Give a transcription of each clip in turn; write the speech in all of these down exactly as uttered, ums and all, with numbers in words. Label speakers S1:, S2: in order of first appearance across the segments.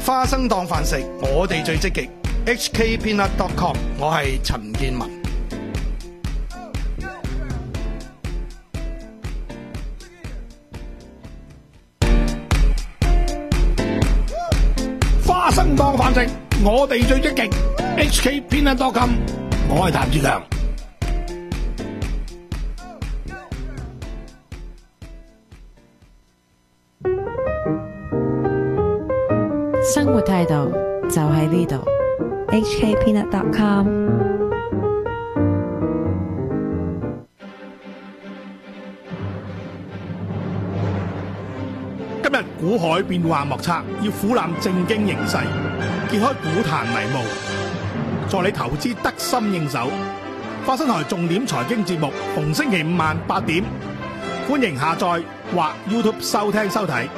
S1: 花生當飯食，我哋最積極。H K Peanut dot com， 我係陳建文。
S2: 花生當飯食，我哋最積極。H K Peanut dot com， 我係譚志強。
S3: 生活態度就喺呢度。
S4: H K Peanut dot com。
S2: 今日股海變幻莫測，要俯瞰正經形勢，揭開股壇迷霧，助你投資得心應手。花生台重點財經節目，逢星期五晚八點，歡迎下載或 YouTube 收聽收睇。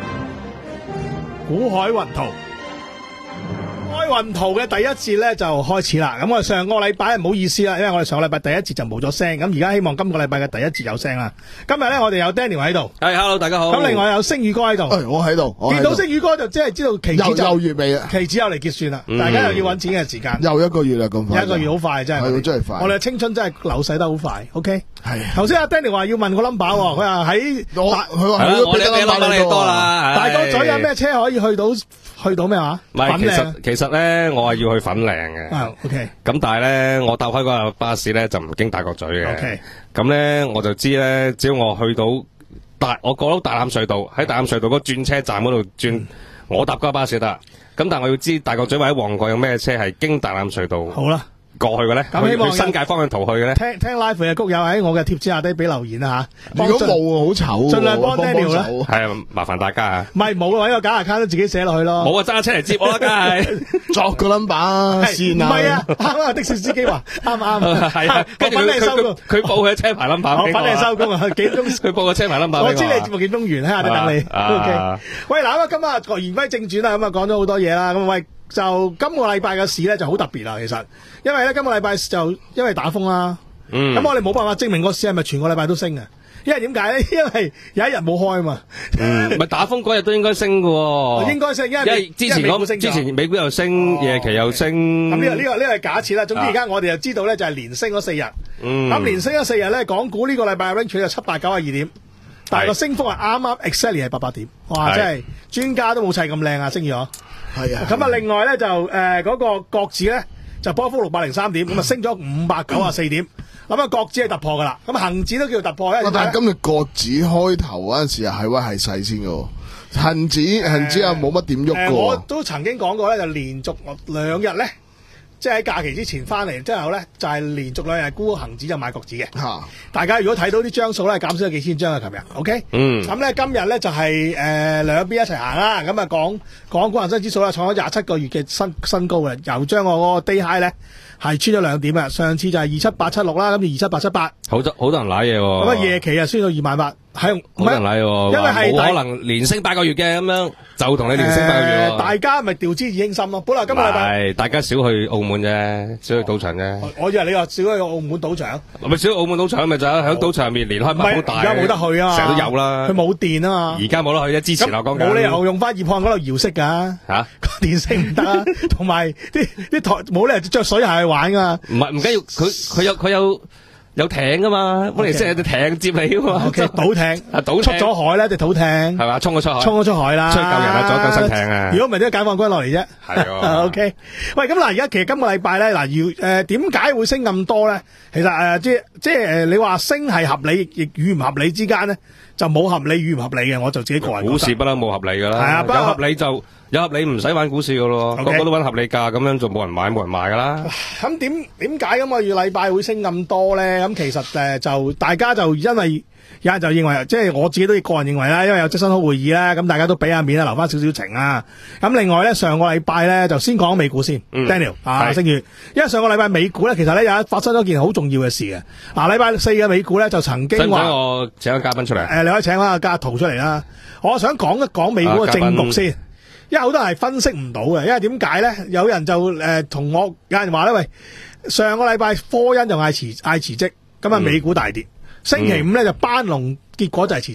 S2: 股海雲圖。開運圖嘅第一節咧就開始啦，咁我哋上個禮拜唔好意思啦，因為我哋上個禮拜第一節就冇咗聲，咁而家希望今個禮拜嘅第一節有聲啦。今日咧我哋有 Daniel 喺度，
S5: 係 hello 大家好。
S2: 咁另外有星宇哥喺度，
S6: 誒我喺度，我喺度
S2: 見到星宇哥就即係知道期指就
S6: 又又月尾啦，
S2: 期指又嚟結算啦，大家又要搵錢嘅時間，
S6: 又一個月啦咁快，
S2: 一個月好快真係，
S6: 係真係快，
S2: 我哋嘅青春真係流逝得好快。OK，
S6: 係
S2: 頭先阿 Daniel 話要問個 number，佢話喺
S6: 我佢話係
S5: 我哋俾 number 你多啦，
S2: 大角咀有咩車可以去到去到咩話？
S5: 唔係，其實其實咧我係要去粉嶺嘅。
S2: 啊 OK，
S5: 咁但係咧我搭開嗰個巴士咧就唔經大角咀嘅。
S2: OK，
S5: 咁咧我就知咧，只要我去到大，我過到大欖隧道，喺大欖隧道嗰轉車站嗰度轉，我搭嗰個巴士得。咁但係我要知大角咀或者旺角有咩車係經大欖隧道
S2: 好啦
S5: 過去嘅咧，
S2: 咁希望
S5: 去新界方向逃去嘅咧。
S2: 聽聽 live 嘅谷友喺我嘅貼紙下低俾留言啊吓，
S6: 如果冇好醜，
S2: 盡量幫 Daniel 啦。
S5: 係啊，麻煩大家啊。
S2: 唔係冇啊，搵個假 account 都自己寫落去咯。
S5: 冇啊，揸車嚟接我啦，梗係
S6: 作個 number 先啊。
S2: 唔係啊，啱啱的士司機話啱啱。
S5: 係啊，跟住佢佢佢報佢車牌 number 俾我。
S2: 我返嚟收工啊，幾鐘？
S5: 佢報個車牌 number 俾我。
S2: 我知你節目幾鐘完，喺下底等你。OK。喂，嗱咁啊，今日言歸正傳啦，咁啊講咗好多嘢啦，咁喂。就今個禮拜嘅市咧就好特別啦，其實，因為咧今個禮拜就因為打風啦，咁、嗯、我哋冇辦法證明個市係咪全個禮拜都升嘅，因為點解咧？因為有一日冇開啊嘛，
S5: 嗯，咪打風嗰日都應該升嘅、哦，
S2: 應該升，因為，
S5: 因為之前嗰之前美股又升，夜、哦、期又升，
S2: 咁呢、這個呢、這個呢、這個係假設啦。總之而家我哋就知道咧就係連升咗四日，咁、嗯、連升咗四日咧，港股呢個禮拜 range 就七百九十二點，但係個升幅係啱啱 exactly 係八百點，哇！真係專家都冇砌咁靚啊，升咗。係啊，咁啊，另外咧就誒嗰、呃那個國指咧就波幅六百零三點，咁、嗯、啊升咗五百九十四點，咁啊國指係突破噶啦，咁恒指都叫突破咧。
S6: 但係今日國指開頭嗰陣時啊係威係勢先嘅，恒指恒指啊冇乜點喐過。
S2: 我都曾經講過咧，就連續兩日咧。即係喺假期之前翻嚟之後咧，就係、是、連續兩日沽恒指就買國指嘅。嚇、啊！大家如果睇到啲張數咧，減少咗幾千張啊！琴日，OK。嗯。咁咧今日咧就係、是、誒、呃、兩邊一齊行啦。咁啊講講股恒生指數啦，創咗廿七個月嘅新新高嘅，又將我嗰個 day high 咧係穿咗兩點啊！上次就係二七八七六啦，咁就二七八七八。
S5: 好多好多人揦嘢喎。咁
S2: 啊夜期啊，穿到二萬八。係
S5: 好多人揦喎，因為係冇可能連升八個月嘅咁樣，就同你連升八個月、呃。大
S2: 家咪調之以輕心咯。本來今個禮拜
S5: 係大家少去澳門啫，少去賭場啫。
S2: 我以為你話少去澳門賭場，
S5: 咪少去澳門賭場咪就喺賭場入面連開百好大。
S2: 而家冇得去啊，
S5: 成日都有啦。
S2: 佢冇電啊嘛。
S5: 而家冇得去啫，之前我講緊。
S2: 冇理由用翻葉漢嗰度搖骰噶吓，電聲唔得啊，同埋啲啲台冇理由着水鞋去玩噶。
S5: 唔係唔緊要，佢佢有佢有。有艇噶嘛，本嚟即係有隻艇接你噶嘛。
S2: O K， 賭艇啊，賭出咗海咧，隻賭艇係
S5: 嘛，衝咗出海，
S2: 衝咗出海啦，
S5: 出去救人啊，做救生艇啊。
S2: 如果唔係都解放軍落嚟啫。
S5: 係啊。
S2: O K， 喂，咁嗱，而家其實今個禮拜咧，嗱，要誒點解會升咁多咧？其實誒、呃，即即係誒，你話升係合理，亦與唔合理之間咧，就冇合理與唔合理嘅。我就自己個人覺得。股
S5: 市不嬲冇合理噶啦。係
S2: 啊，
S5: 有合理就。有合理唔使玩股市噶咯，個個都揾合理價，咁樣就冇人買冇人賣噶啦。
S2: 咁點點解今個月禮拜會升咁多咧？咁其實誒就大家就因為有人就認為，即係我自己都個人認為啦，因為有質詢好會議啦，咁大家都俾下面啦，留翻少少情啊。咁另外咧，上個禮拜咧就先講美股先、嗯、，Daniel 啊，星月，因為上個禮拜美股咧其實咧有發生咗件好重要嘅事嘅。嗱，禮拜四嘅美股咧就曾經話，
S5: 使唔使我請個嘉賓出嚟？誒、
S2: 呃，你可以請翻個嘉圖出嚟啦。我想講一講美股嘅政局先。因為好多人係分析唔到嘅，因為點解咧？有人就誒同、呃、我有人話咧，喂，上個禮拜科恩就嗌辭嗌辭職，咁啊美股大跌。嗯、星期五咧就班農，結果就係辭職。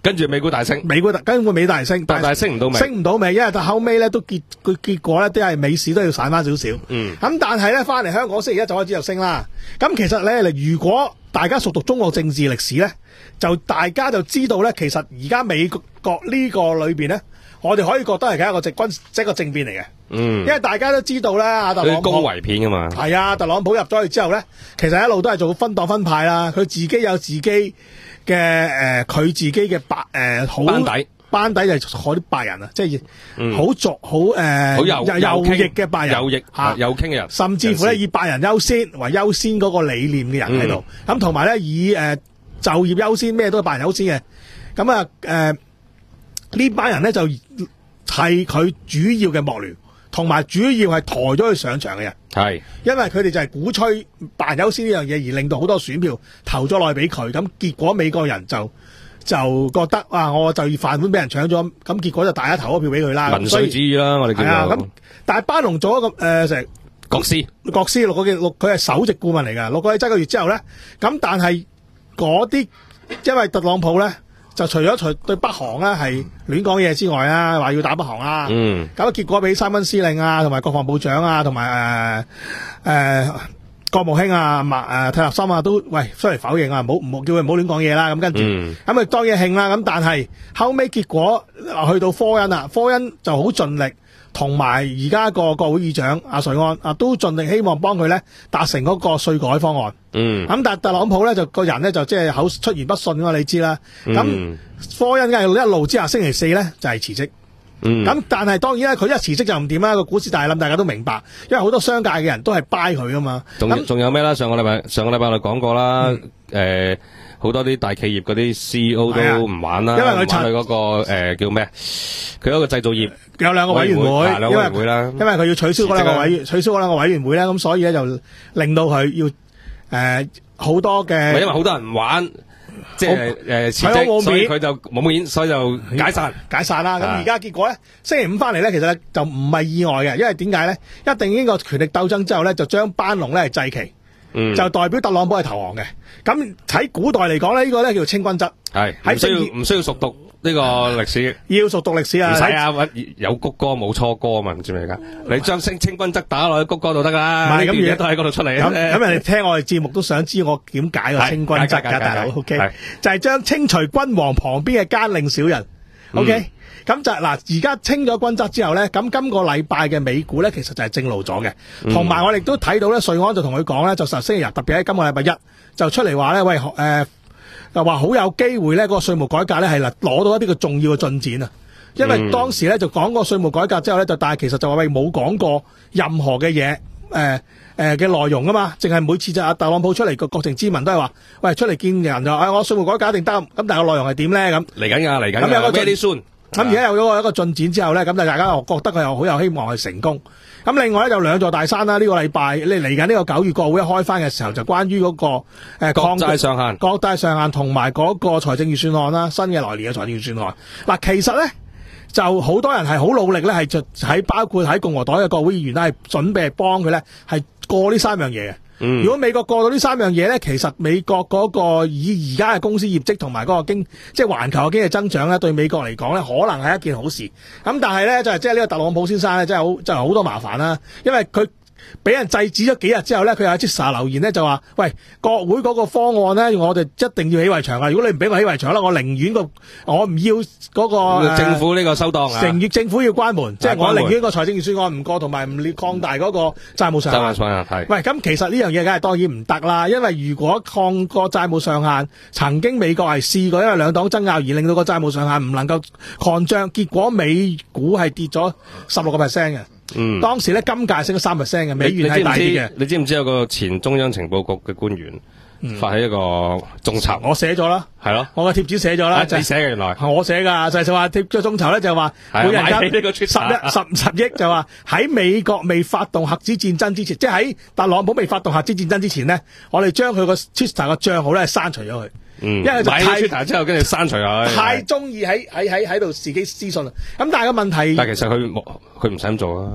S5: 跟住美股大升，
S2: 美股跟住美大升，
S5: 但係升唔到尾，
S2: 升唔到尾，因為到後尾咧都結佢結果咧都係美市都要散翻少少。
S5: 嗯，
S2: 咁但係咧翻嚟香港星期一就開始就升啦。咁其實咧，如果大家熟讀中國政治歷史咧，就大家就知道咧，其實而家美國呢個裏邊咧，我哋可以覺得係一個直軍即係一個政變嚟嘅。
S5: 嗯，
S2: 因為大家都知道咧，阿特朗普
S5: 高圍片噶嘛，
S2: 係啊，特朗普入咗去之後咧，其實一路都係做分黨分派啦，佢自己有自己嘅誒，佢、呃、自己嘅白誒好班底，班底就係嗰啲白人啊，即係好俗好誒，好右右翼嘅白人，
S5: 右翼嚇右傾嘅人，
S2: 甚至乎咧以白人優先為優先嗰個理念嘅人喺度，咁同埋咧以誒、呃、就業優先，咩都係白人優先嘅，咁啊誒呢班人咧就係佢主要嘅幕僚。同埋主要係抬咗佢上場嘅人，係因為佢哋就係鼓吹白人優先呢樣嘢，而令到好多選票投咗落去俾佢，咁結果美國人就就覺得啊，我就業飯碗俾人搶咗，咁結果就大家投咗票俾佢啦。
S5: 民粹主義啦，我哋叫做。咁
S2: 但係班農做一個誒成
S5: 國師，
S2: 國師六個嘅六，佢係首席顧問嚟㗎，六個幾個月之後咧，咁但係嗰啲因為特朗普咧。就除咗除對北韓咧係亂講嘢之外啦，話要打北韓啦，嗯，咁結果俾三軍司令啊，同埋國防部長啊，同埋誒誒國務卿啊，麥誒泰勒森啊，都喂出嚟否認啊，唔好唔好叫佢唔好亂講嘢啦，咁跟住咁咪當嘢慶啦，咁但係後尾結果去到科恩啊，科恩就好盡力。同埋而家個國會議長阿瑞安啊，都盡力希望幫佢咧達成嗰個稅改方案。嗯，咁但係特朗普咧就個人咧就即係口出言不遜㗎嘛，你知啦。咁、嗯、科恩嘅一路之下，星期四咧就係辭職。嗯，咁但係當然咧，佢一辭職就唔掂啦，個股市大冧，大家都明白，因為好多商界嘅人都係 buy 佢噶嘛。
S5: 仲仲有咩啦？上個禮拜上個禮拜我哋講過啦，誒、嗯。呃好多啲大企業嗰啲 C E O 都唔玩啦，因為佢佢嗰個誒、呃、叫咩？佢嗰個製造業
S2: 有兩個委員會，
S5: 兩個委員會啦。
S2: 因為佢要取消嗰兩個委員，取消嗰兩個委員會咧，咁所以咧就令到佢要誒好、呃、多嘅。因
S5: 為好多人唔玩，即係誒辭職，所以佢就冇面，所以就解散
S2: 解散啦。咁而家結果咧，星期五翻嚟咧，其實咧就唔係意外嘅，因為點解咧？一定呢個權力鬥爭之後咧，就將班農咧係祭旗。嗯、就代表特朗普係投降嘅，咁喺古代嚟講咧，呢、這個咧叫做清君側，
S5: 係唔需要唔需要熟讀呢個歷史，
S2: 要熟讀歷史啊，
S5: 唔使啊，有谷歌冇錯歌啊嘛，唔知咩噶，你將清清君側打落去谷歌度得噶啦，唔係咁嘢都喺嗰度出嚟。咁咁
S2: 人哋聽我哋節目都想知我點解個清君側噶，大佬 ，OK，就係將清除君王旁邊嘅奸佞小人 ，OK。嗯咁就嗱，而家清咗君側之後咧，咁今個禮拜嘅美股咧，其實就係正路咗嘅。同、嗯、埋我哋都睇到咧，瑞安就同佢講咧，就實星期日，特別喺今個禮拜一就出嚟話咧，喂，誒、呃，就話好有機會咧，嗰個稅務改革咧係嗱攞到一啲嘅重要嘅進展啊。因為當時咧就講過稅務改革之後咧，就但係其實就話喂冇講過任何嘅嘢，誒誒嘅內容啊嘛，淨係每次就阿特朗普出嚟個國情咨文都係話，喂出嚟見人就誒、哎、我稅務改革一定得，咁但係個內容係點咧咁？嚟緊㗎，嚟緊。咁有個 very soon。咁而家有咗一個進展之後咧，咁就大家又覺得佢又好有希望去成功。咁另外咧就兩座大山啦，呢、這個禮拜你嚟緊呢個九月國會一開翻嘅時候，就關於嗰、那個誒、呃、國債上限、國債上限同埋嗰個財政預算案啦，新嘅來年嘅財政預算案。嗱，其實咧就好多人係好努力咧，係就喺包括喺共和黨嘅國會議員咧，係準備幫佢咧係過呢三樣嘢嘅。嗯、如果美國過到呢三樣嘢咧，其實美國嗰個以而家嘅公司業績同埋嗰個經即係環球嘅經濟增長咧，對美國嚟講咧，可能係一件好事。咁但係咧，就係即係呢個特朗普先生咧，真係好真係好多麻煩啦，因為佢俾人制止咗幾日之後咧，佢有即時留言咧就話：喂，國會嗰個方案咧，我哋一定要起圍牆啊！如果你唔俾我起圍牆啦，我寧願個我唔要嗰、那個
S5: 政府呢個收檔啊！
S2: 成月政府要關門，即係我寧願個財政預算案唔過，同埋唔擴大嗰個債務上限。係喂，咁其實呢樣嘢梗係當然唔得啦，因為如果抗個債務上限，曾經美國係試過，因為兩黨爭拗而令到個債務上限唔能夠擴張，結果美股係跌咗十六個 percent 嘅。嗯，當時咧金價升咗三 percent 嘅，美元係大跌嘅。
S5: 你知唔知有個前中央情報局嘅官員發起一個眾籌？我
S2: 寫咗啦，
S5: 係咯，
S2: 我個貼紙寫咗啦。
S5: 你寫嘅原來？
S2: 我寫噶，就係就話貼咗眾籌咧，就話每人間十一十十億，就話喺美國未發動核子戰爭之前，即係喺特朗普未發動核子戰爭之前呢，我哋將佢個 Twitter 個賬號咧刪除咗佢。嗯，因為就太
S5: Twitter 之後跟住刪除佢，
S2: 太中意喺喺喺喺度自己私信啦。咁但係個問題，
S5: 但係其實佢冇，佢唔使咁做啊。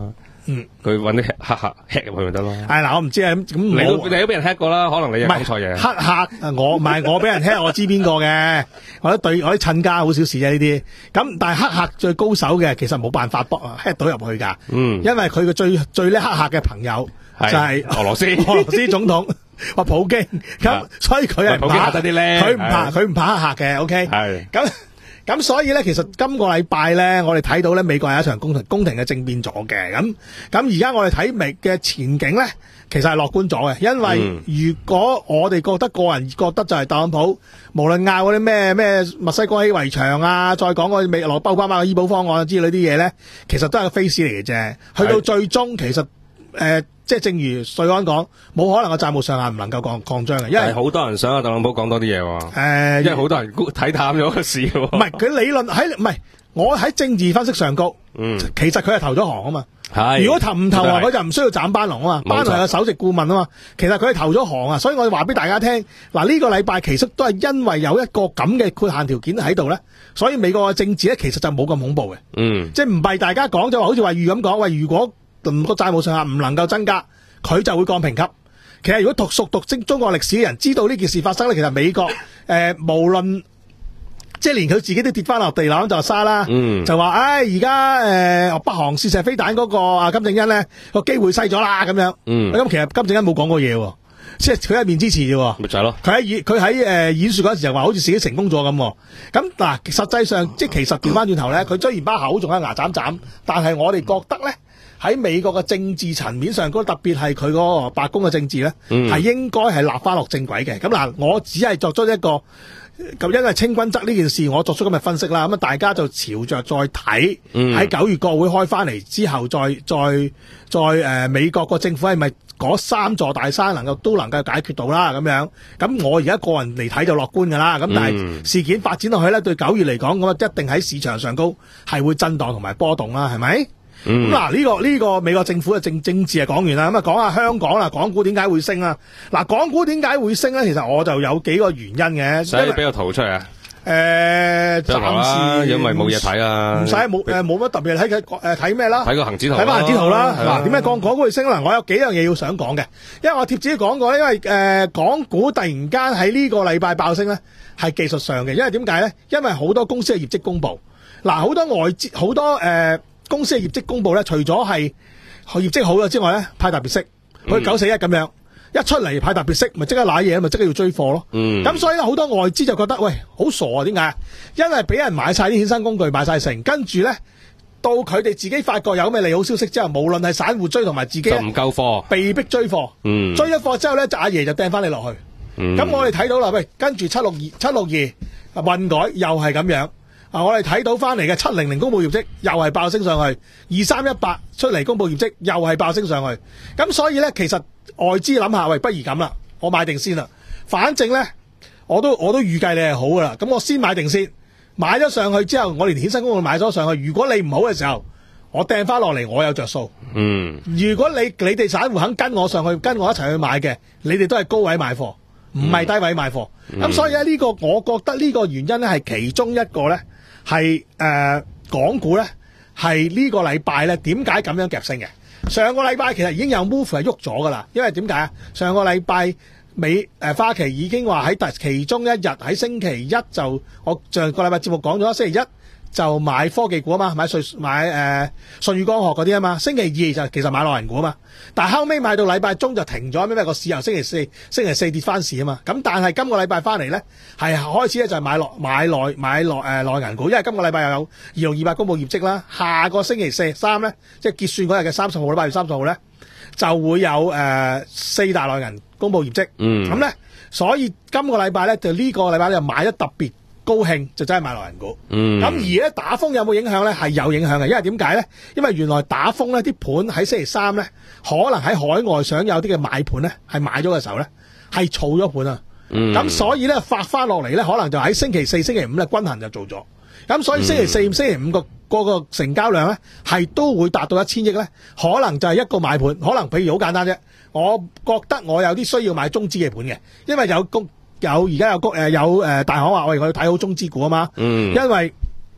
S2: 嗯，
S5: 佢揾啲黑客 hack 入去咪得咯。
S2: 係嗱，我唔知啊，咁咁
S5: 你都你都俾人 hack 過啦，可能你又講錯嘢。
S2: 黑客我唔係我俾人 hack，我知邊個嘅，我啲對我啲親家好小事啫呢啲。咁但係黑客最高手嘅，其實冇辦法幫 hack 到入去㗎。嗯，因為佢嘅最最叻黑客嘅朋友就係
S5: 俄羅斯
S2: 俄羅斯總統。話普京咁，所以佢係唔怕，佢唔怕，佢唔怕黑客嘅。OK，係咁咁，所以咧，其實今個禮拜咧，我哋睇到咧，美國有一場宮廷宮廷嘅政變咗嘅。咁咁而家我哋睇美嘅前景咧，其實係樂觀咗嘅，因為如果我哋覺得個人覺得就係特朗普，無論拗嗰啲咩咩墨西哥起圍牆啊，再講嗰啲美羅奧巴馬嘅醫保方案之類啲嘢咧，其實都係個 face 嚟嘅啫。去到最終，其實誒。呃即係正如瑞安講，冇可能個債務上限唔能夠擴擴張嘅，因為
S5: 好多人想阿特朗普講多啲嘢喎。誒、呃，因為好多人睇淡咗個市喎。唔
S2: 係佢理論喺唔係我喺政治分析上高，嗯，其實佢係投咗行啊嘛。係，如果投唔投行，佢就唔需要斬班農啊嘛。班農係個首席顧問啊嘛。其實佢係投咗行啊，所以我話俾大家聽，嗱呢個禮拜其實都係因為有一個咁嘅豁限條件喺度咧，所以美國嘅政治咧其實就冇咁恐怖嘅。嗯，即係唔係大家講就話好似話預咁講，喂如果個債務上限唔能夠增加，佢就會降評級。其實如果讀熟讀中中國歷史嘅人知道呢件事發生咧，其實美國誒、呃、無論即係連佢自己都跌翻落地攬就沙啦，嗯、就話唉而家誒北韓試射飛彈嗰個啊金正恩咧個機會細咗啦咁樣。咁、嗯、其實金正恩冇講過嘢，即係佢一面之詞啫。咪就係咯。佢喺演佢喺誒演說嗰陣時就話好似自己成功咗咁。咁嗱，實際上即係其實調翻轉頭咧，佢雖然把口仲有牙斬斬，但係我哋覺得咧。喺美國嘅政治層面上，嗰特別係佢嗰個白宮嘅政治咧，係、嗯、應該係立翻落正軌嘅。咁嗱，我只係作出一個咁，因為清君側呢件事，我作出咁嘅分析啦。咁啊，大家就朝着再睇喺九月國會開翻嚟之後再，再再再誒、呃、美國個政府係咪嗰三座大山能夠都能夠解決到啦？咁樣咁，我而家個人嚟睇就樂觀㗎啦。咁但係事件發展落去咧，對九月嚟講，咁啊一定喺市場上高係會震盪同埋波動啦，係咪？咁嗱呢個呢、這個美國政府嘅政政治係講完啦，咁啊講下香港啦，港股點解會升啊？嗱，港股點解會升咧？其實我就有幾個原因嘅。使俾個圖出嚟啊？誒、呃，暫時因為冇嘢睇啊，唔使冇誒冇乜特別睇嘅誒睇咩啦？睇個恒指圖，睇翻恒指圖啦。嗱，點解講港股會升咧？我有幾樣嘢要想講嘅，因為我貼紙講過，因為誒、呃、港股突然間喺呢個禮拜爆升咧，係技術上嘅，因為點解咧？因為好多公司嘅業績公布，嗱好多外資好多誒。呃公司嘅業績公布咧，除咗係業績好咗之外咧，派特別息，好似九四一咁樣，一出嚟派特別息，咪即刻瀨嘢，咪即刻要追貨咯。咁、嗯、所以咧，好多外資就覺得喂，好傻啊！點解？因為俾人買晒啲衍生工具，買晒成，跟住咧到佢哋自己發覺有咩利好消息之後，無論係散戶追同埋自己就唔夠貨，被逼追貨。嗯、追咗貨之後咧，就阿爺就掟翻你落去。咁、嗯、我哋睇到啦，喂，跟住七六二七六二混改又係咁樣。啊！我哋睇到翻嚟嘅七零零公布業績又係爆升上去，二三一八出嚟公布業績又係爆升上去。咁所以咧，其實外資諗下，喂，不如咁啦，我買定先啦。反正咧，我都我都預計你係好噶啦。咁我先買定先，買咗上去之後，我連衍生工具買咗上去。如果你唔好嘅時候，我掟翻落嚟，我有着數。嗯。如果你你哋散戶肯跟我上去，跟我一齊去買嘅，你哋都係高位買貨，唔係低位買貨。咁、嗯、所以咧，呢個我覺得呢個原因咧係其中一個咧。係誒、呃、港股咧，係呢個禮拜咧點解咁樣夾升嘅？上個禮拜其實已經有 move 係喐咗噶啦，因為點解啊？上個禮拜美誒、呃、花旗已經話喺其中一日喺星期一就我上個禮拜節目講咗，星期一就買科技股啊嘛，買瑞買誒、呃、舜宇光學嗰啲啊嘛，星期二就其實買內銀股啊嘛，但係後尾買到禮拜中就停咗，因為個市由星期四星期四跌翻市啊嘛，咁但係今個禮拜翻嚟咧係開始咧就係買落買內買內誒內銀股，因為今個禮拜又有二六二八公布業績啦，下個星期四三咧即係結算嗰日嘅三十號啦，八月三十號咧就會有誒、呃、四大內銀公布業績，嗯，咁咧所以今個禮拜咧就呢個禮拜就買得特別高興就真係買內銀股，咁、嗯、而咧打風有冇影響咧？係有影響嘅，因為點解咧？因為原來打風咧啲盤喺星期三咧，可能喺海外想有啲嘅買盤咧，係買咗嘅時候咧，係儲咗盤啊，咁、嗯、所以咧發翻落嚟咧，可能就喺星期四、星期五咧均衡就做咗，咁所以星期四、嗯、星期五個個個成交量咧係都會達到一千億咧，可能就係一個買盤，可能譬如好簡單啫，我覺得我有啲需要買中資嘅盤嘅，因為有公。有而家有誒有誒大行話我哋我要睇好中資股啊嘛，嗯，因為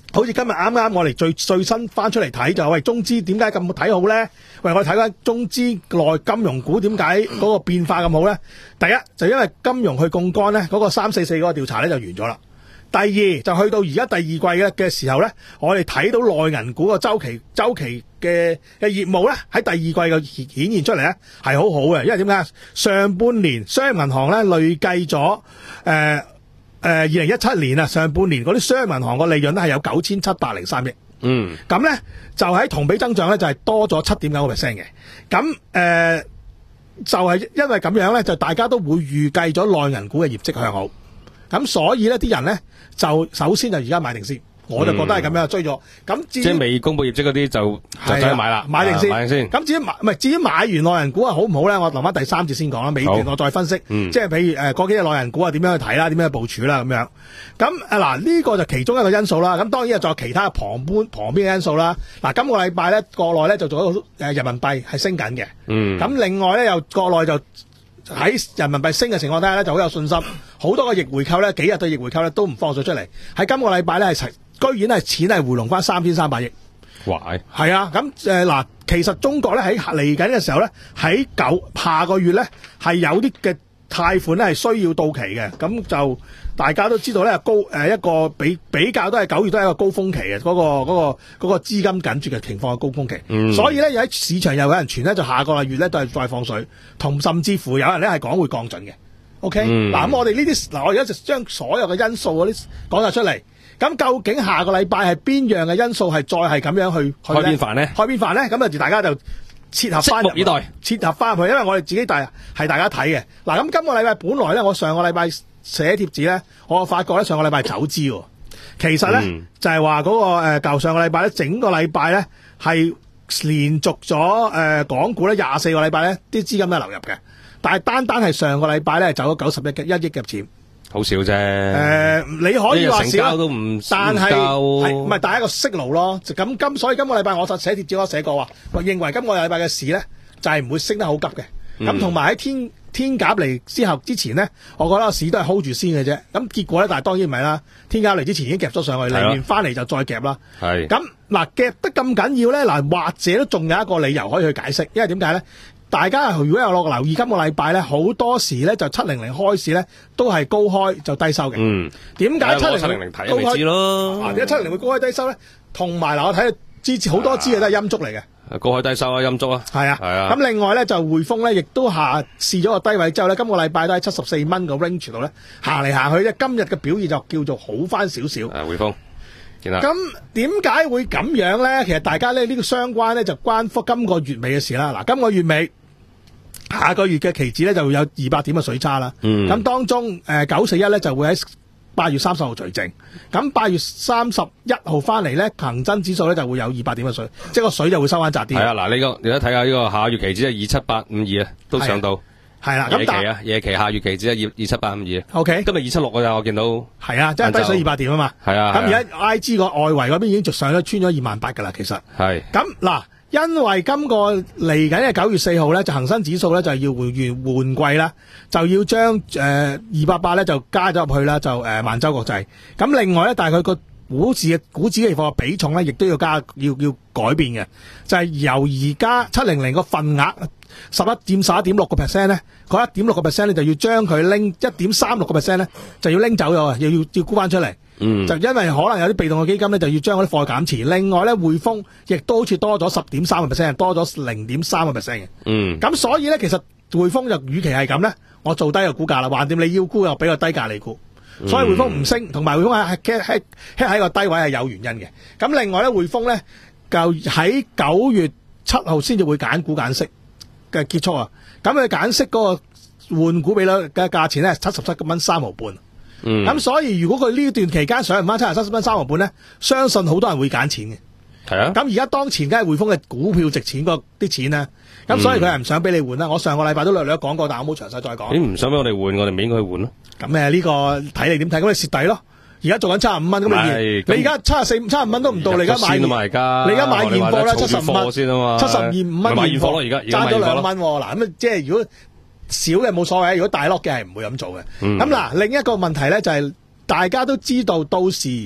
S2: 好似今日啱啱我哋最最新翻出嚟睇就係喂中資點解咁睇好咧？喂，我睇翻中資內金融股點解嗰個變化咁好咧？第一就因為金融去槓桿咧，嗰、那個三四四嗰個調查咧就完咗啦。第二就去到而家第二季嘅嘅時候咧，我哋睇到內銀股個周期周期嘅嘅業務咧喺第二季嘅顯現出嚟咧係好好嘅，因為點解？上半年商業銀行咧累計咗誒。誒，二零一七年啊，上半年嗰啲商業銀行個利潤咧係有九千七百零三億，
S5: 嗯，
S2: 咁咧就喺同比增長咧就係多咗七點九個 percent 嘅，咁誒、呃、就係、是、因為咁樣咧，就大家都會預計咗內銀股嘅業績向好，咁所以咧啲人咧就首先就而家買定先。我就覺得係咁樣追咗，咁至於
S5: 即係未公布業績嗰啲就就再買啦，
S2: 買定先，
S5: 買定先。
S2: 咁至於買唔係至於買完內銀股啊好唔好咧？我留翻第三節先講啦，尾段我再分析，
S5: 嗯、
S2: 即係譬如誒嗰幾隻內銀股啊點樣去睇啦，點樣去部署啦咁樣。咁誒嗱呢個就其中一個因素啦。咁當然仲有其他嘅旁邊旁邊嘅因素啦。嗱今個禮拜咧國內咧就做咗誒人民幣係升緊嘅，咁、嗯、另外咧又國內就喺人民幣升嘅情況底下咧就好有信心，好多個逆回購咧幾日對逆回購咧都唔放水出嚟，喺今個禮拜咧係居然係錢係回籠翻三千三百億，
S5: 哇！
S2: 係啊，咁誒嗱，其實中國咧喺嚟緊嘅時候咧，喺九下個月咧係有啲嘅貸款咧係需要到期嘅，咁就大家都知道咧高誒一個比比較都係九月都係一個高峰期嘅嗰、嗰個嗰、嗰個嗰、嗰個資金緊絀嘅情況嘅高峰期，嗯、所以咧喺市場又有人傳咧就下個月咧都係再放水，同甚至乎有人咧係講會降準嘅。OK，嗱咁、嗯啊、我哋呢啲嗱我而家就將所有嘅因素嗰啲講晒出嚟。咁究竟下個禮拜係邊樣嘅因素係再係咁樣去去
S5: 開邊飯咧？
S2: 開邊飯咧？咁啊，大家就切合翻，
S5: 拭目以待，
S2: 切合翻入去，因為我哋自己大係大家睇嘅。嗱，咁今個禮拜本來咧，我上個禮拜寫貼紙咧，我發覺咧上個禮拜走資喎。其實咧、嗯、就係話嗰個誒舊上個禮拜咧，整個禮拜咧係連續咗誒、呃、港股咧廿四個禮拜咧啲資金都係流入嘅，但係單單係上個禮拜咧走咗九十億嘅一億嘅錢。
S5: 好少啫，誒、
S2: 呃，你可以話少，
S5: 都唔
S2: 但係係唔係大一個息路咯？咁今所以今個禮拜我就寫貼紙我寫過話，我認為今個禮拜嘅市咧就係、是、唔會升得好急嘅。咁同埋喺天天鴿嚟之後之前咧，我覺得個市都係 hold 住先嘅啫。咁結果咧，但係當然唔係啦。天鴿嚟之前已經夾咗上去，嚟完翻嚟就再夾啦。係咁嗱，夾得咁緊要咧，嗱或者都仲有一個理由可以去解釋，因為點解咧？大家如果有落留意今個禮拜咧，好多時咧就七零零開市咧都係高開就低收嘅。嗯，點解七零零
S5: 睇咪知咯？
S2: 啊，點解七零零會高開低收咧？同埋嗱，我睇之前好多支嘅都係陰燭嚟嘅。
S5: 高開低收啊，陰燭啊。係啊，係啊。咁
S2: 另外咧就匯豐咧，亦都下試咗個低位之後咧，今個禮拜都喺七十四蚊個 range 度咧行嚟行去啫。今日嘅表現就叫做好翻少少。誒，
S5: 匯豐。
S2: 咁點解會咁樣咧？其實大家咧呢個相關咧就關乎今個月尾嘅事啦。嗱，今個月尾。下個月嘅期指咧就會有二百點嘅水差啦，咁、嗯、當中誒九四一咧就會喺八月三十號除淨，咁八月三十一號翻嚟咧恒生指數咧就會有二百點嘅水，即係個水就會收翻窄啲。係
S5: 啊，嗱、這、呢個你而家睇下呢個下月期指係二七八五二啊，都上到。係啦，夜期啊，夜期下月期指係二二七八五二。O K，今日二七六啊，我見到。係啊，即係低水二百點啊嘛。係啊。咁而家 I G 個外圍嗰邊已經上咗穿咗二萬八噶啦，其實。係。咁嗱。因為今個嚟緊嘅九月四號咧，就恒生指數咧就要換完換季啦，就要將誒二八八咧就加咗入去啦，就誒、呃、萬洲國際。咁另外咧，但係佢個股市嘅股指期貨嘅比重咧，亦都要加要要改變嘅，就係、是、由而家七零零個份額十一佔十一點六個 percent 咧，嗰一點六個 percent 咧就要將佢拎一點三六個 percent 咧就要拎走咗，要要要沽翻出嚟。嗯，就因為可能有啲被動嘅基金咧，就要將嗰啲貨減持。另外咧，匯豐亦都好似多咗十點三個 percent，多咗零點三個 percent 嘅。嗯，咁所以咧，其實匯豐就與其係咁咧，我做低個股價啦，橫掂你要沽又俾個低價你沽。所以匯豐唔升，同埋匯豐係喺喺喺個低位係有原因嘅。咁另外咧，匯豐咧就喺九月七號先至會揀股揀息嘅結束啊。咁佢揀息嗰個換股比率嘅價錢咧，七十七蚊三毫半。嗯，咁所以如果佢呢段期間上唔翻七十七蚊三毫半咧，相信好多人會揀錢嘅。係啊，咁而家當前梗係匯豐嘅股票值錢個啲錢啦，咁所以佢係唔想俾你換啦。我上個禮拜都略略講過，但我冇詳細再講。你唔想俾我哋換，我哋咪應該去換咯。咁誒呢個睇你點睇，咁你蝕底咯。而家做緊七十五蚊，咁你你而家七十四、七十五蚊都唔到，你而家買你而家買現貨啦，七十五蚊先啊嘛，七十二五蚊現貨咯，而家爭咗兩蚊。嗱咁即係如果少嘅冇所謂，如果大 lock 嘅係唔會咁做嘅。咁嗱、嗯，另一個問題咧就係、是、大家都知道，到時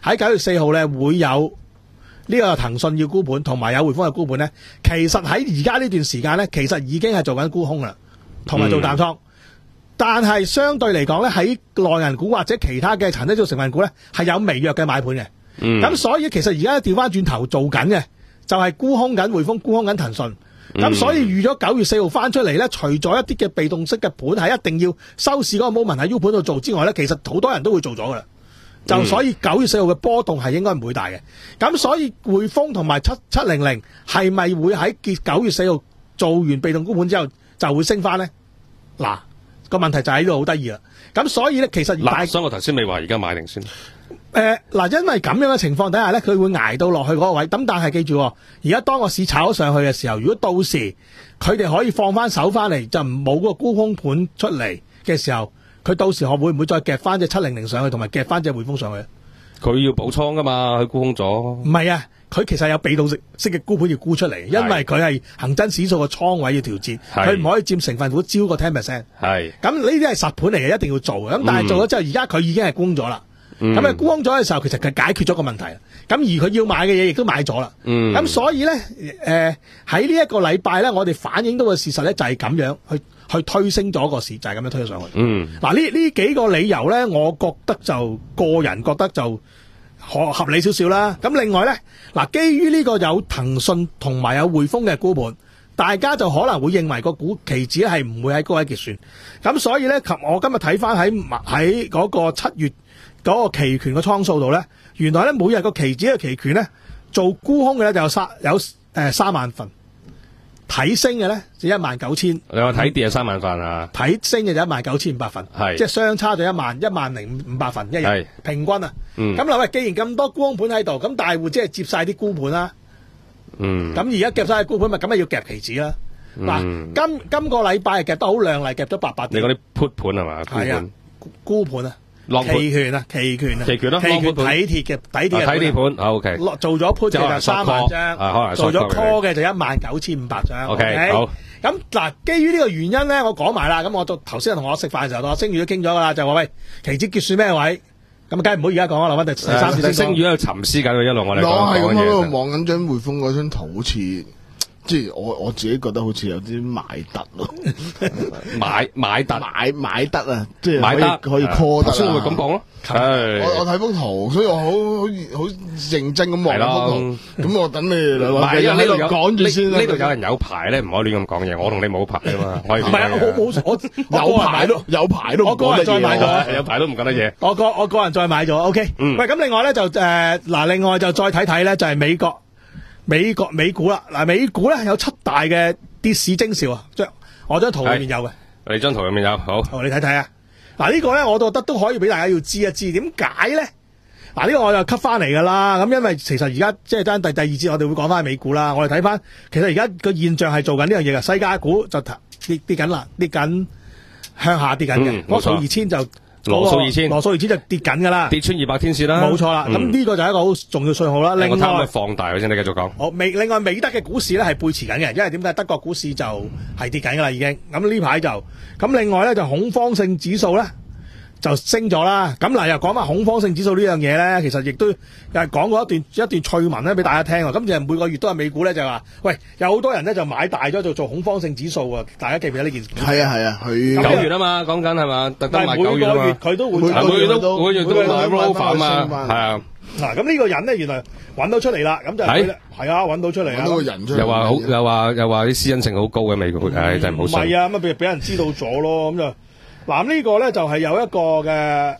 S2: 喺九月四號咧會有呢個騰訊要沽盤，同埋有匯豐嘅沽盤咧。其實喺而家呢段時間咧，其實已經係做緊沽空啦，同埋做淡倉。嗯、但係相對嚟講咧，喺內銀股或者其他嘅恒生指數成分股咧，係有微弱嘅買盤嘅。咁、嗯、所以其實而家調翻轉頭做緊嘅，就係沽空緊匯豐，沽空緊騰訊。咁、嗯、所以預咗九月四號翻出嚟咧，除咗一啲嘅被動式嘅盤係一定要收市嗰個 moment 喺 U 盤度做之外咧，其實好多人都會做咗噶啦。就所以九月四號嘅波動係應該唔會大嘅。咁所以匯豐同埋七七零零係咪會喺結九月四號做完被動沽盤之後就會升翻咧？嗱，個問題就喺呢度好得意啦。咁所以咧，其實
S5: 嗱，所以我頭先未話而家買定先。
S2: 誒，嗱，因為咁樣嘅情況底下咧，佢會捱到落去嗰個位。咁但係記住，而家當個市炒咗上去嘅時候，如果到時佢哋可以放翻手翻嚟，就冇嗰個沽空盤出嚟嘅時候，佢到時可會唔會再夾翻隻七零零上去，同埋夾翻隻匯豐上去？
S5: 佢要補倉噶嘛，佢沽空咗。
S2: 唔係啊，佢其實有被動式式嘅沽盤要沽出嚟，因為佢係恒生指數嘅倉位要調節，佢唔可以佔成分股超過 ten percent。係咁呢啲係實盤嚟嘅，一定要做嘅。咁但係做咗之後，而家佢已經係沽咗啦。咁啊沽空咗嘅時候，其實佢解決咗個問題。咁而佢要買嘅嘢亦都買咗啦。咁、嗯、所以咧，誒喺呢一個禮拜咧，我哋反映到嘅事實咧就係咁樣去去推升咗個市，就係、是、咁樣推咗上去。嗯，嗱呢呢幾個理由咧，我覺得就個人覺得就合合理少少啦。咁另外咧，嗱基於呢個有騰訊同埋有匯豐嘅沽盤，大家就可能會認為個股期指係唔會喺高位結算。咁所以咧，及我今日睇翻喺喺嗰個七月嗰個期權嘅倉數度咧，原來咧每日個期指嘅期權咧做沽空嘅咧就有三有誒、呃、三萬份，睇升嘅咧就一萬九千。
S5: 你話睇跌係三萬份啊？
S2: 睇升嘅就一萬九千五百份，係即係相差咗一萬一萬零五百份一日平均啊。咁嗱喂，既然咁多沽空盤喺度，咁大戶即係接晒啲沽盤啦。嗯。咁而家夾晒啲沽盤，咪咁咪要夾期指啦。嗱、嗯，今今個禮拜係夾得好靚麗，夾咗八百點。
S5: 你嗰啲 put 盤係嘛？
S2: 係啊，沽盤啊。期權啊，期權啊，
S5: 期權咯，
S2: 期權睇鐵嘅底鐵嘅
S5: 睇鐵盤 ，O K。落
S2: 做咗 put 嘅就三萬張，做咗 call 嘅就一萬九千五百張。
S5: O K， 好。
S2: 咁嗱，基於呢個原因咧，我講埋啦。咁我頭先同我食飯嘅時候，同我星宇都傾咗噶啦，就話喂，期指結算咩位？咁梗係唔好而家講啦，留翻第三次。
S5: 星宇喺度沉思緊嘅一路，我哋講
S6: 講嘢。我係咁喺度望緊張匯豐嗰張圖，好似。即係我我自己覺得好似有啲買得咯，
S5: 買買得
S6: 買買得啊！即係
S5: 買得
S6: 可以 call 得，
S5: 所以會咁講咯。
S6: 我我睇幅圖，所以我好好好認真咁望幅圖。咁我等你哋兩位喺度講住先啦。
S5: 呢度有人有牌咧，唔可以亂咁講嘢。我同你冇牌啊嘛，可以。
S2: 唔係啊，我冇我有牌都有牌都，我個人再買咗，
S5: 有牌都唔講得嘢。
S2: 我個我個人再買咗 ，OK。喂，咁另外咧就誒嗱，另外就再睇睇咧，就係美國。美國美股啦，嗱美股咧有七大嘅跌市徵兆啊，張我張圖裏面有嘅，
S5: 你張圖裏面有，好，
S2: 好你睇睇啊，嗱呢個咧我都覺得都可以俾大家要知一知，點解咧？嗱呢個我就吸翻嚟噶啦，咁因為其實而家即係單第第二節我哋會講翻美股啦，我哋睇翻，其實而家個現象係做緊呢樣嘢嘅，世界股就跌跌緊啦，跌緊向下跌緊嘅，我數二千就。
S5: 羅素二千，
S2: 羅素二千就跌緊噶啦，
S5: 跌穿二百天線啦，
S2: 冇錯啦。咁呢、嗯、個就係一個好重要信號啦。另外，
S5: 我放大佢先，你繼續講。
S2: 好，美另外美德嘅股市咧係背馳緊嘅，因為點解德國股市就係跌緊噶啦已經。咁呢排就咁，另外咧就恐慌性指數咧就升咗啦。咁嗱又講翻恐慌性指數呢樣嘢咧，其實亦都又係講過一段一段趣聞咧俾大家聽。咁就每個月都係美股咧就話，喂有好多人咧就買大咗就做恐慌性指數啊！大家記唔記得呢件事？
S6: 係啊係啊，佢
S5: 九月啊嘛，講緊係嘛，特登買九月啊嘛。每個月佢
S2: 都會，
S5: 每個月都每個月都會買 roll 翻嘛，係啊。
S2: 嗱咁呢個人咧原來揾到出嚟啦，咁就係係啊揾到出嚟啦。
S6: 揾到個人出嚟。
S5: 又話好又話又話啲私隱性好高嘅美股，唉真係唔好信。
S2: 唔係啊，咁啊俾俾人知道咗咯，咁就嗱呢個咧就係有一個嘅。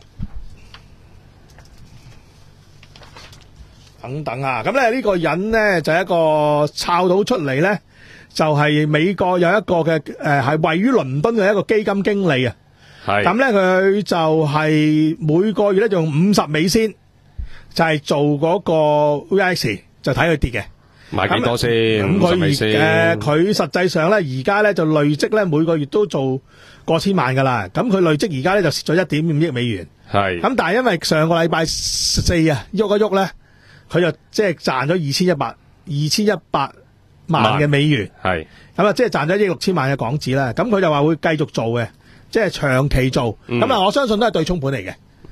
S2: 等等啊，咁咧呢個人咧就係一個抄到出嚟咧，就係美國有一個嘅誒係位於倫敦嘅一個基金經理啊。係咁咧，佢就係每個月咧就用五十美仙，就係做嗰個 V I X，就睇佢跌嘅。
S5: 買幾多先？
S2: 咁佢誒佢實際上咧而家咧就累積咧每個月都做過千萬噶啦。咁佢累積而家咧就蝕咗一點五億美元。係咁，但係因為上個禮拜四啊喐一喐咧。佢就即係賺咗二千一百二千一百萬嘅美元，係咁啊，即係賺咗一億六千萬嘅港紙啦。咁佢就話會繼續做嘅，即係長期做。咁、嗯、啊，我相信都係對沖盤嚟嘅。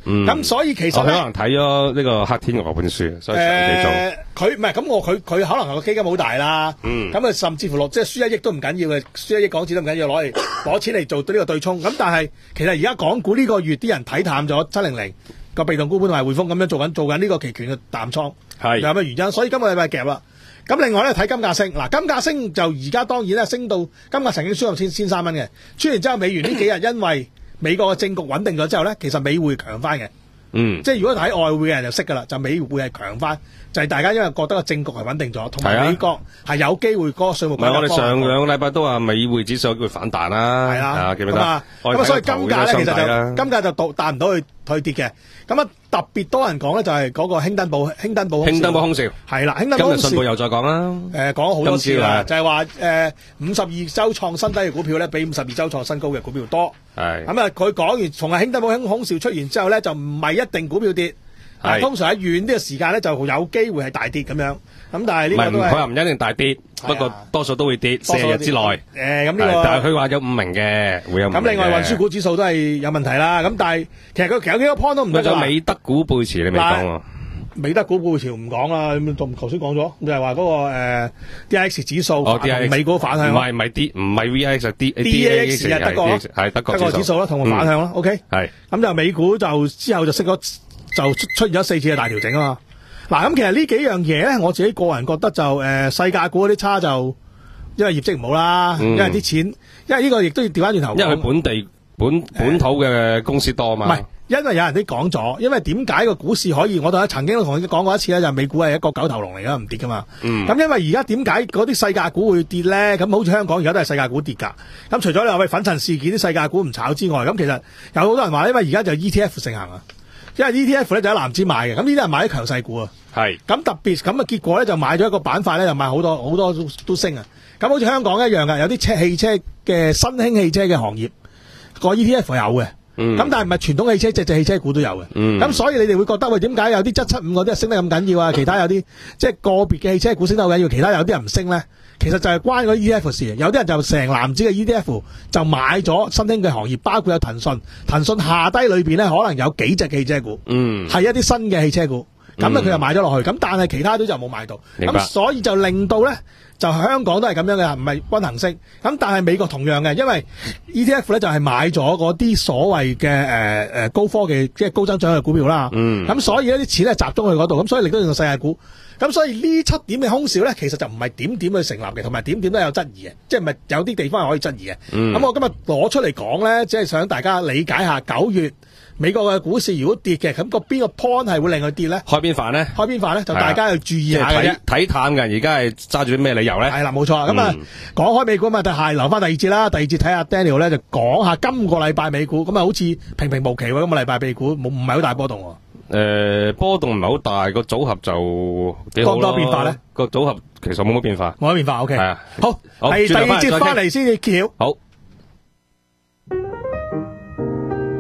S2: 咁所以其實
S5: 佢可能睇咗呢個《黑天鵝》本書，所以長期做。
S2: 誒，佢唔係咁，我佢佢可能個基金好大啦。
S5: 嗯。
S2: 咁啊，甚至乎落即係輸一億都唔緊要嘅，輸一億港紙都唔緊要，攞嚟攞錢嚟做呢個對沖。咁但係其實而家港股呢個月啲人睇淡咗七零零個被動沽盤同埋匯豐咁樣做緊做緊呢個期權嘅淡倉，係有咩原因？所以今個禮拜夾啦。咁另外咧睇金價升，嗱金價升就而家當然咧升到金價曾經輸入千千三蚊嘅，輸完之後美元呢幾日因為美國嘅政局穩定咗之後咧，其實美匯強翻嘅。嗯，即係如果睇外匯嘅人就識噶啦，就美匯係強翻，就係、是、大家因為覺得個政局係穩定咗，同埋美國係有機會嗰個稅務。唔係、啊、我哋上兩個禮拜都話美匯指數有機會反彈啦，係啊，記唔記得？咁啊，咁所以金價咧其實就金價就到彈唔到去退跌嘅。咁啊特別多人講咧就係嗰個興登堡興登堡興登堡空少係啦，興登堡空少今日信報又再講啦，誒講咗好多次啦，就係話誒五十二週創新低嘅股票咧，比五十二週創新高嘅股票多。係咁啊，佢講完從係興登堡空少出現之後咧，就唔係一定股票跌。係通常喺遠啲嘅時間咧，就有機會係大跌咁樣。咁但係呢個都係佢又唔一定大跌，不過多數都會跌四日之內。誒咁呢個，但係佢話有五名嘅會有五名嘅。咁另外運輸股指數都係有問題啦。咁但係其實佢其實幾個 point 都唔得。仲有美德股背馳你未講喎？美德股背馳唔講啦，咁仲頭先講咗，就係話嗰個誒 D I X 指數同美股反向。唔係唔係 D 唔係 V I X D D A X 係德國係德國指數啦，同我反向啦。OK 係咁就美股就之後就升咗。就出出現咗四次嘅大調整啊嘛！嗱，咁其實呢幾樣嘢咧，我自己個人覺得就誒、呃、世界股嗰啲差就因為業績唔好啦，嗯、因為啲錢，因為呢個亦都要調翻轉頭講，因為佢本地本本土嘅公司多嘛。唔係、呃，因為有人都講咗，因為點解個股市可以？我都曾經都同你講過一次咧，就係、美股係一個九頭龍嚟噶，唔跌噶嘛。咁、嗯、因為而家點解嗰啲世界股會跌咧？咁好似香港而家都係世界股跌㗎。咁除咗你話喂粉塵事件啲世界股唔炒之外，咁其實有好多人話，因為而家就 E T F 盛行啊。因為 E T F 咧就喺藍籌買嘅，咁呢啲人買啲強勢股啊，係咁特別咁嘅結果咧就買咗一個板塊咧，就買好多好多都，都升啊！咁好似香港一樣噶，有啲車汽車嘅新興汽車嘅行業個 E T F 有嘅，咁、嗯、但係唔係傳統汽車隻隻汽車股都有嘅，咁、嗯、所以你哋會覺得喂，點解有啲七七五嗰啲升得咁緊要啊？其他有啲即係個別嘅汽車股升得好緊要，其他有啲人唔升咧？其實就係關嗰 E T F 事，有啲人就成籃子嘅 E T F 就買咗新興嘅行業，包括有騰訊，騰訊下低裏邊咧可能有幾隻汽車股，嗯，係一啲新嘅汽車股，咁咧佢就買咗落去，咁但係其他都就冇買到，咁所以就令到咧就香港都係咁樣嘅，唔係均衡升，咁但係美國同樣嘅，因為 E T F 咧就係買咗嗰啲所謂嘅誒誒高科技即係高增長嘅股票啦，嗯，咁所以呢啲錢咧集中去嗰度，咁所以令到個世界股。咁所以呢七點嘅空少咧，其實就唔係點點去成立嘅，同埋點點都有質疑嘅，即係唔係有啲地方係可以質疑嘅。咁、嗯、我今日攞出嚟講咧，只係想大家理解下九月美國嘅股市如果跌嘅，咁個邊個 point 係會令佢跌咧？開邊飯咧？開邊飯咧？就大家要注意下嘅啫。睇淡嘅，而家係揸住啲咩理由咧？係啦，冇錯。咁、嗯、啊，講開美股嘛，就係留翻第二節啦。第二節睇下 Daniel 咧，就講下今個禮拜美股。咁啊，好似平平無奇喎。今個禮拜美股冇唔係好大波動喎。誒、呃，波動唔係好大，個組合就幾好咯。多唔多變化咧？個組合其實冇乜變化，冇乜變化。O K，係啊，好，係第二節翻嚟先至揭曉。好，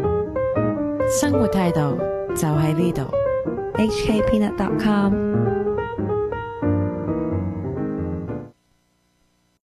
S3: 生活態度就喺呢度。
S4: H K Peanut dot com